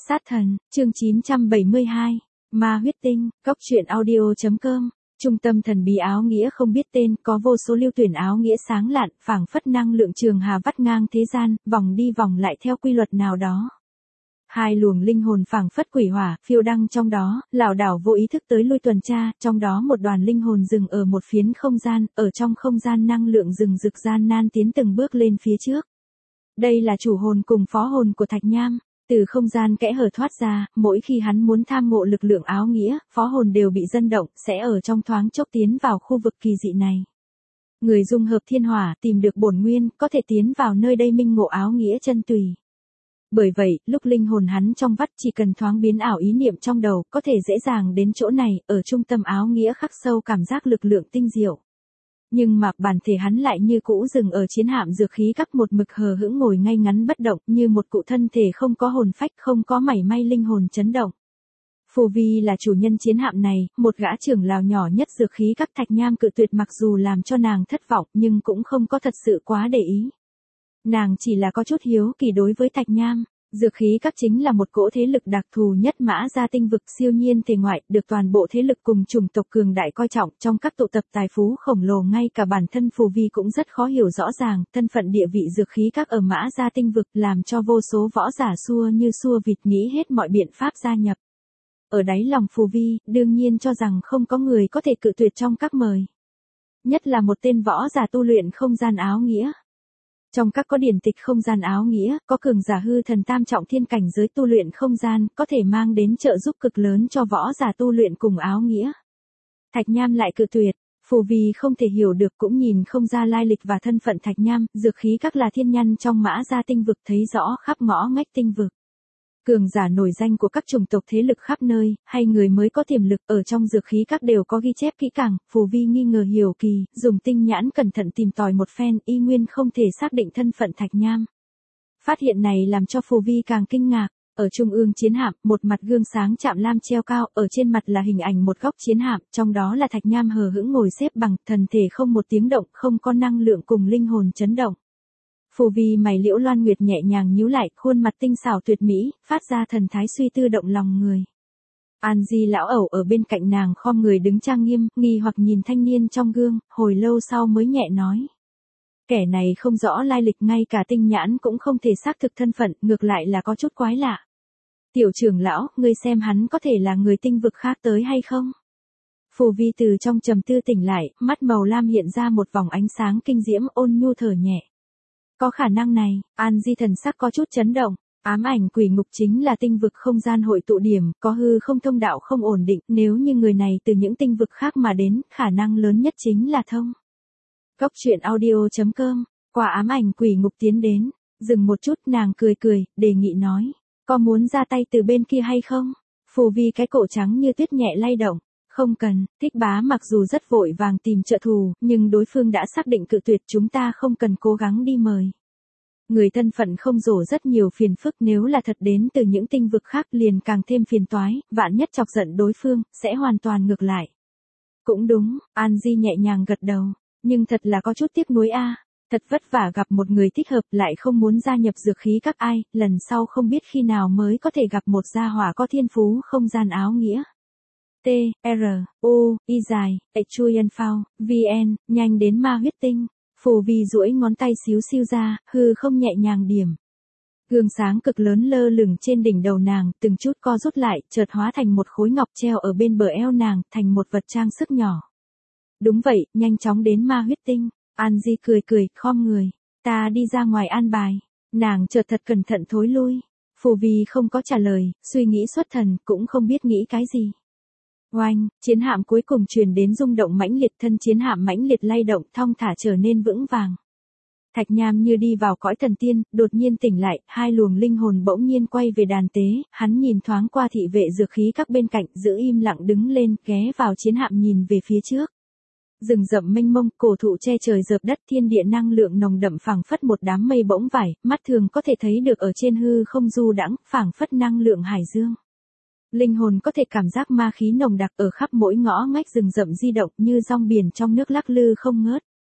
Sát thần, chương 972, Ma huyết tinh, Cóc truyện audio.com. Trung tâm thần bí áo nghĩa không biết tên, có vô số lưu tuyển áo nghĩa sáng lạn, phảng phất năng lượng trường hà vắt ngang thế gian, vòng đi vòng lại theo quy luật nào đó. Hai luồng linh hồn phảng phất quỷ hỏa, phiêu đăng trong đó, lảo đảo vô ý thức tới lui tuần tra, trong đó một đoàn linh hồn dừng ở một phiến không gian, ở trong không gian năng lượng rừng rực gian nan tiến từng bước lên phía trước. Đây là chủ hồn cùng phó hồn của Thạch Nham. Từ không gian kẽ hở thoát ra, mỗi khi hắn muốn tham ngộ lực lượng áo nghĩa, phó hồn đều bị dân động, sẽ ở trong thoáng chốc tiến vào khu vực kỳ dị này. Người dung hợp thiên hỏa, tìm được bổn nguyên, có thể tiến vào nơi đây minh ngộ áo nghĩa chân tùy. Bởi vậy, lúc linh hồn hắn trong vắt chỉ cần thoáng biến ảo ý niệm trong đầu, có thể dễ dàng đến chỗ này, ở trung tâm áo nghĩa khắc sâu cảm giác lực lượng tinh diệu. Nhưng mà bản thể hắn lại như cũ dừng ở chiến hạm dược khí các một mực hờ hững ngồi ngay ngắn bất động như một cụ thân thể không có hồn phách không có mảy may linh hồn chấn động. Phù Vi là chủ nhân chiến hạm này, một gã trưởng lão nhỏ nhất dược khí các Thạch Nham cự tuyệt mặc dù làm cho nàng thất vọng nhưng cũng không có thật sự quá để ý. Nàng chỉ là có chút hiếu kỳ đối với Thạch Nham. Dược khí các chính là một cỗ thế lực đặc thù nhất Mã Gia tinh vực siêu nhiên thể ngoại, được toàn bộ thế lực cùng chủng tộc cường đại coi trọng trong các tụ tập tài phú khổng lồ, ngay cả bản thân Phù Vi cũng rất khó hiểu rõ ràng, thân phận địa vị dược khí các ở Mã Gia tinh vực làm cho vô số võ giả xua như xua vịt nghĩ hết mọi biện pháp gia nhập. Ở đáy lòng Phù Vi, đương nhiên cho rằng không có người có thể cự tuyệt trong các mời. Nhất là một tên võ giả tu luyện không gian áo nghĩa. Trong các có điển tịch không gian áo nghĩa, có cường giả hư thần tam trọng thiên cảnh giới tu luyện không gian, có thể mang đến trợ giúp cực lớn cho võ giả tu luyện cùng áo nghĩa. Thạch Nham lại cự tuyệt, Phù Vi không thể hiểu được cũng nhìn không ra lai lịch và thân phận Thạch Nham, dược khí các là thiên nhân trong Mã Gia tinh vực thấy rõ khắp ngõ ngách tinh vực. Cường giả nổi danh của các chủng tộc thế lực khắp nơi, hay người mới có tiềm lực ở trong dược khí các đều có ghi chép kỹ càng. Phù Vi nghi ngờ hiểu kỳ, dùng tinh nhãn cẩn thận tìm tòi một phen, y nguyên không thể xác định thân phận Thạch Nham. Phát hiện này làm cho Phù Vi càng kinh ngạc. Ở trung ương chiến hạm, một mặt gương sáng chạm lam treo cao, ở trên mặt là hình ảnh một góc chiến hạm, trong đó là Thạch Nham hờ hững ngồi xếp bằng, thần thể không một tiếng động, không có năng lượng cùng linh hồn chấn động. Phù Vi mày liễu loan nguyệt nhẹ nhàng nhíu lại, khuôn mặt tinh xảo tuyệt mỹ, phát ra thần thái suy tư động lòng người. An Di lão ẩu ở bên cạnh nàng khom người đứng trang nghiêm, nghi hoặc nhìn thanh niên trong gương, hồi lâu sau mới nhẹ nói. Kẻ này không rõ lai lịch, ngay cả tinh nhãn cũng không thể xác thực thân phận, ngược lại là có chút quái lạ. Tiểu trưởng lão, ngươi xem hắn có thể là người tinh vực khác tới hay không? Phù Vi từ trong trầm tư tỉnh lại, mắt màu lam hiện ra một vòng ánh sáng kinh diễm, ôn nhu thở nhẹ. Có khả năng này, An Di thần sắc có chút chấn động. Ám ảnh quỷ ngục chính là tinh vực không gian hội tụ điểm, có hư không thông đạo không ổn định, nếu như người này từ những tinh vực khác mà đến, khả năng lớn nhất chính là thông. Cóc truyện audio.com, qua ám ảnh quỷ ngục tiến đến, dừng một chút nàng cười cười, đề nghị nói, có muốn ra tay từ bên kia hay không? Phù Vi cái cổ trắng như tuyết nhẹ lay động. Không cần, Thích Bá mặc dù rất vội vàng tìm trợ thù, nhưng đối phương đã xác định cự tuyệt, chúng ta không cần cố gắng đi mời. Người thân phận không rổ rất nhiều phiền phức, nếu là thật đến từ những tinh vực khác liền càng thêm phiền toái, vạn nhất chọc giận đối phương, sẽ hoàn toàn ngược lại. Cũng đúng, An Di nhẹ nhàng gật đầu, nhưng thật là có chút tiếc nuối a. Thật vất vả gặp một người thích hợp lại không muốn gia nhập dược khí các ai, lần sau không biết khi nào mới có thể gặp một gia hỏa có thiên phú không gian áo nghĩa. T, R, U, Y dài, Chuyen Phao, VN, nhanh đến ma huyết tinh. Phù Vi duỗi ngón tay xíu xiu ra, hư không nhẹ nhàng điểm. Gương sáng cực lớn lơ lửng trên đỉnh đầu nàng, từng chút co rút lại, chợt hóa thành một khối ngọc treo ở bên bờ eo nàng, thành một vật trang sức nhỏ. Đúng vậy, nhanh chóng đến ma huyết tinh. An Di cười cười, khom người. Ta đi ra ngoài an bài. Nàng chợt thật cẩn thận thối lui. Phù Vi không có trả lời, suy nghĩ xuất thần, cũng không biết nghĩ cái gì. Oanh, chiến hạm cuối cùng truyền đến rung động mãnh liệt, thân chiến hạm mãnh liệt lay động, thong thả trở nên vững vàng. Thạch Nham như đi vào cõi thần tiên, đột nhiên tỉnh lại, hai luồng linh hồn bỗng nhiên quay về đàn tế, hắn nhìn thoáng qua thị vệ dược khí các bên cạnh, giữ im lặng đứng lên, ghé vào chiến hạm nhìn về phía trước. Rừng rậm mênh mông, cổ thụ che trời rợp đất, thiên địa năng lượng nồng đậm phảng phất một đám mây bỗng vải, mắt thường có thể thấy được ở trên hư không du đãng, phảng phất năng lượng hải dương. Linh hồn có thể cảm giác ma khí nồng đặc ở khắp mỗi ngõ ngách rừng rậm di động như dòng biển trong nước lắc lư không ngớt.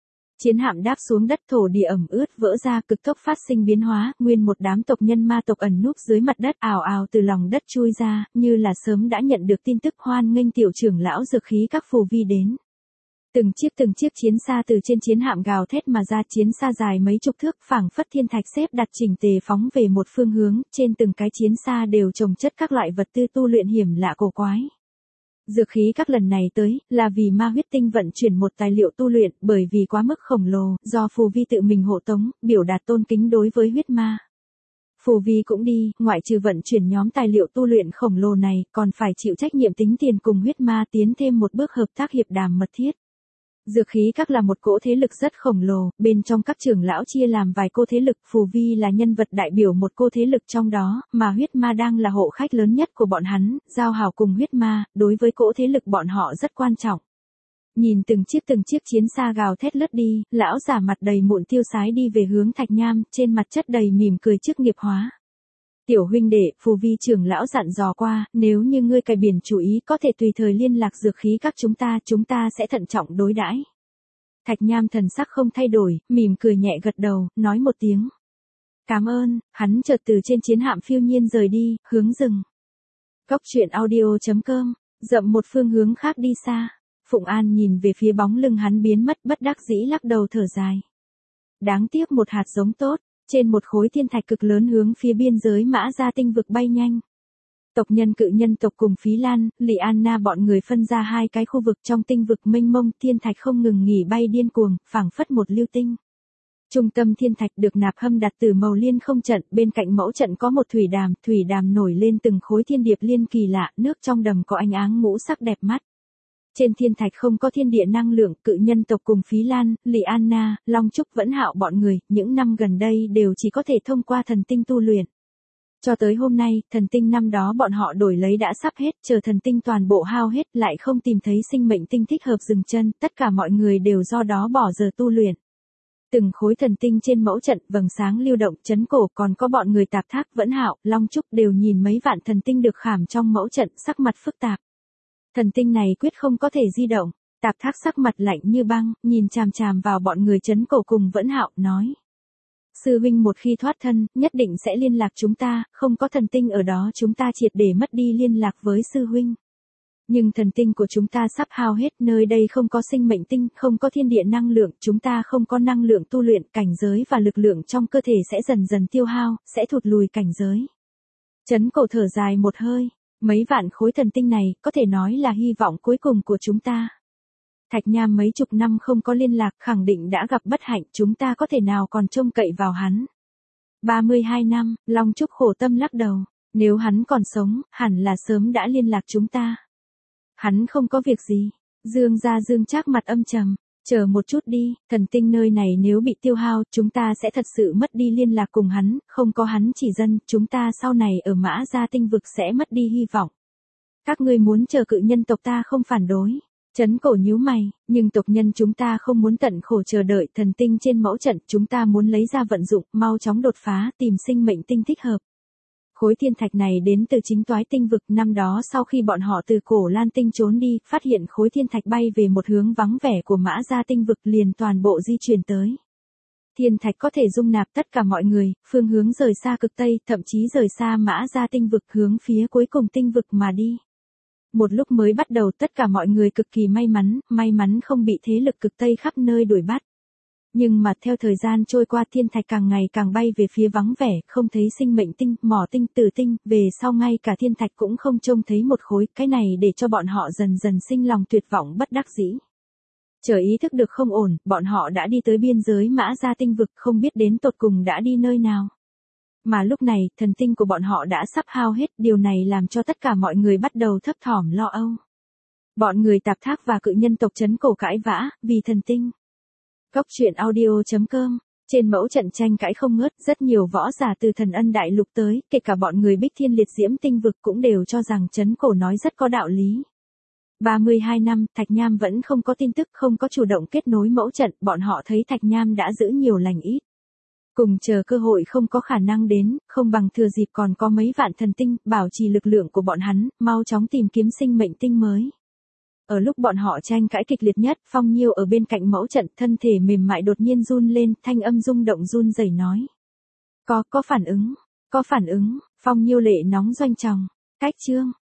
Chiến hạm đáp xuống đất, thổ địa ẩm ướt vỡ ra, cực tốc phát sinh biến hóa, nguyên một đám tộc nhân ma tộc ẩn núp dưới mặt đất ào ào từ lòng đất chui ra, như là sớm đã nhận được tin tức hoan nghênh tiểu trưởng lão dược khí các phù vi đến. Từng chiếc chiến xa từ trên chiến hạm gào thét mà ra, chiến xa dài mấy chục thước, phảng phất thiên thạch xếp đặt chỉnh tề phóng về một phương hướng, trên từng cái chiến xa đều chồng chất các loại vật tư tu luyện hiểm lạ cổ quái. Dược khí các lần này tới, là vì ma huyết tinh vận chuyển một tài liệu tu luyện, bởi vì quá mức khổng lồ, do phù vi tự mình hộ tống, biểu đạt tôn kính đối với huyết ma. Phù vi cũng đi, ngoại trừ vận chuyển nhóm tài liệu tu luyện khổng lồ này, còn phải chịu trách nhiệm tính tiền cùng huyết ma tiến thêm một bước hợp tác hiệp đàm mật thiết. Dược khí các là một cỗ thế lực rất khổng lồ, bên trong các trưởng lão chia làm vài cô thế lực, phù vi là nhân vật đại biểu một cô thế lực trong đó, mà huyết ma đang là hộ khách lớn nhất của bọn hắn, giao hảo cùng huyết ma, đối với cỗ thế lực bọn họ rất quan trọng. Nhìn từng chiếc chiến xa gào thét lướt đi, lão giả mặt đầy mụn tiêu sái đi về hướng Thạch Nham, trên mặt chất đầy mỉm cười trước nghiệp hóa. Tiểu huynh đệ, phù vi trưởng lão dặn dò qua, nếu như ngươi cài biển chủ ý có thể tùy thời liên lạc dược khí các chúng ta sẽ thận trọng đối đãi. Thạch Nham thần sắc không thay đổi, mỉm cười nhẹ gật đầu, nói một tiếng. Cảm ơn, hắn chợt từ trên chiến hạm phiêu nhiên rời đi, hướng rừng. Cốc truyện audio.com, dậm một phương hướng khác đi xa. Phụng An nhìn về phía bóng lưng hắn biến mất, bất đắc dĩ lắc đầu thở dài. Đáng tiếc một hạt giống tốt. Trên một khối thiên thạch cực lớn hướng phía biên giới Mã Gia tinh vực bay nhanh. Tộc nhân cự nhân tộc cùng Phí Lan, Lị Anna bọn người phân ra hai cái khu vực trong tinh vực mênh mông, thiên thạch không ngừng nghỉ bay điên cuồng, phảng phất một lưu tinh. Trung tâm thiên thạch được nạp hâm đặt từ màu liên không trận, bên cạnh mẫu trận có một thủy đàm nổi lên từng khối thiên điệp liên kỳ lạ, nước trong đầm có ánh áng ngũ sắc đẹp mắt. Trên thiên thạch không có thiên địa năng lượng, cự nhân tộc cùng Phí Lan, Lị Anna, Long Trúc Vẫn Hạo bọn người, những năm gần đây đều chỉ có thể thông qua thần tinh tu luyện. Cho tới hôm nay, thần tinh năm đó bọn họ đổi lấy đã sắp hết, chờ thần tinh toàn bộ hao hết, lại không tìm thấy sinh mệnh tinh thích hợp dừng chân, tất cả mọi người đều do đó bỏ giờ tu luyện. Từng khối thần tinh trên mẫu trận, vầng sáng lưu động, chấn cổ, còn có bọn người Tạp Thác, Vẫn Hạo, Long Trúc đều nhìn mấy vạn thần tinh được khảm trong mẫu trận, sắc mặt phức tạp. Thần tinh này quyết không có thể di động. Tạp Thác sắc mặt lạnh như băng, nhìn chằm chằm vào bọn người chấn cổ cùng Vẫn Hạo, nói. Sư huynh một khi thoát thân, nhất định sẽ liên lạc chúng ta, không có thần tinh ở đó chúng ta triệt để mất đi liên lạc với sư huynh. Nhưng thần tinh của chúng ta sắp hao hết, nơi đây không có sinh mệnh tinh, không có thiên địa năng lượng, chúng ta không có năng lượng tu luyện, cảnh giới và lực lượng trong cơ thể sẽ dần dần tiêu hao, sẽ thụt lùi cảnh giới. Chấn cổ thở dài một hơi. Mấy vạn khối thần tinh này, có thể nói là hy vọng cuối cùng của chúng ta. Thạch Nham mấy chục năm không có liên lạc, khẳng định đã gặp bất hạnh, chúng ta có thể nào còn trông cậy vào hắn. 32 năm, Long Trúc khổ tâm lắc đầu, nếu hắn còn sống, hẳn là sớm đã liên lạc chúng ta. Hắn không có việc gì. Dương gia Dương Trác mặt âm trầm, chờ một chút đi, thần tinh nơi này nếu bị tiêu hao, chúng ta sẽ thật sự mất đi liên lạc cùng hắn, không có hắn chỉ dân, chúng ta sau này ở Mã Gia tinh vực sẽ mất đi hy vọng. Các ngươi muốn chờ cự nhân tộc ta không phản đối. Chấn cổ nhíu mày, nhưng tộc nhân chúng ta không muốn tận khổ chờ đợi thần tinh trên mẫu trận, chúng ta muốn lấy ra vận dụng, mau chóng đột phá, tìm sinh mệnh tinh thích hợp. Khối thiên thạch này đến từ chính toái tinh vực, năm đó sau khi bọn họ từ cổ Lan tinh trốn đi, phát hiện khối thiên thạch bay về một hướng vắng vẻ của Mã Gia tinh vực, liền toàn bộ di chuyển tới. Thiên thạch có thể dung nạp tất cả mọi người, phương hướng rời xa cực Tây, thậm chí rời xa Mã Gia tinh vực hướng phía cuối cùng tinh vực mà đi. Một lúc mới bắt đầu tất cả mọi người cực kỳ may mắn không bị thế lực cực Tây khắp nơi đuổi bắt. Nhưng mà theo thời gian trôi qua thiên thạch càng ngày càng bay về phía vắng vẻ, không thấy sinh mệnh tinh, mỏ tinh, tử tinh, về sau ngay cả thiên thạch cũng không trông thấy một khối, cái này để cho bọn họ dần dần sinh lòng tuyệt vọng bất đắc dĩ. Chờ ý thức được không ổn, bọn họ đã đi tới biên giới Mã Gia tinh vực, không biết đến tột cùng đã đi nơi nào. Mà lúc này, thần tinh của bọn họ đã sắp hao hết, điều này làm cho tất cả mọi người bắt đầu thấp thỏm lo âu. Bọn người Tạp Thác và cự nhân tộc chấn cổ cãi vã, vì thần tinh. Cốc truyện audio.com, trên mẫu trận tranh cãi không ngớt, rất nhiều võ giả từ Thần Ân Đại Lục tới, kể cả bọn người Bích Thiên Liệt Diễm tinh vực cũng đều cho rằng chấn cổ nói rất có đạo lý. 32 năm, Thạch Nham vẫn không có tin tức, không có chủ động kết nối mẫu trận, bọn họ thấy Thạch Nham đã giữ nhiều lành ít. Cùng chờ cơ hội không có khả năng đến, không bằng thừa dịp còn có mấy vạn thần tinh, bảo trì lực lượng của bọn hắn, mau chóng tìm kiếm sinh mệnh tinh mới. Ở lúc bọn họ tranh cãi kịch liệt nhất, Phong Nhiêu ở bên cạnh mẫu trận, thân thể mềm mại đột nhiên run lên, thanh âm rung động run rẩy nói. Có phản ứng, Phong Nhiêu lệ nóng doanh tròng. Cách chương.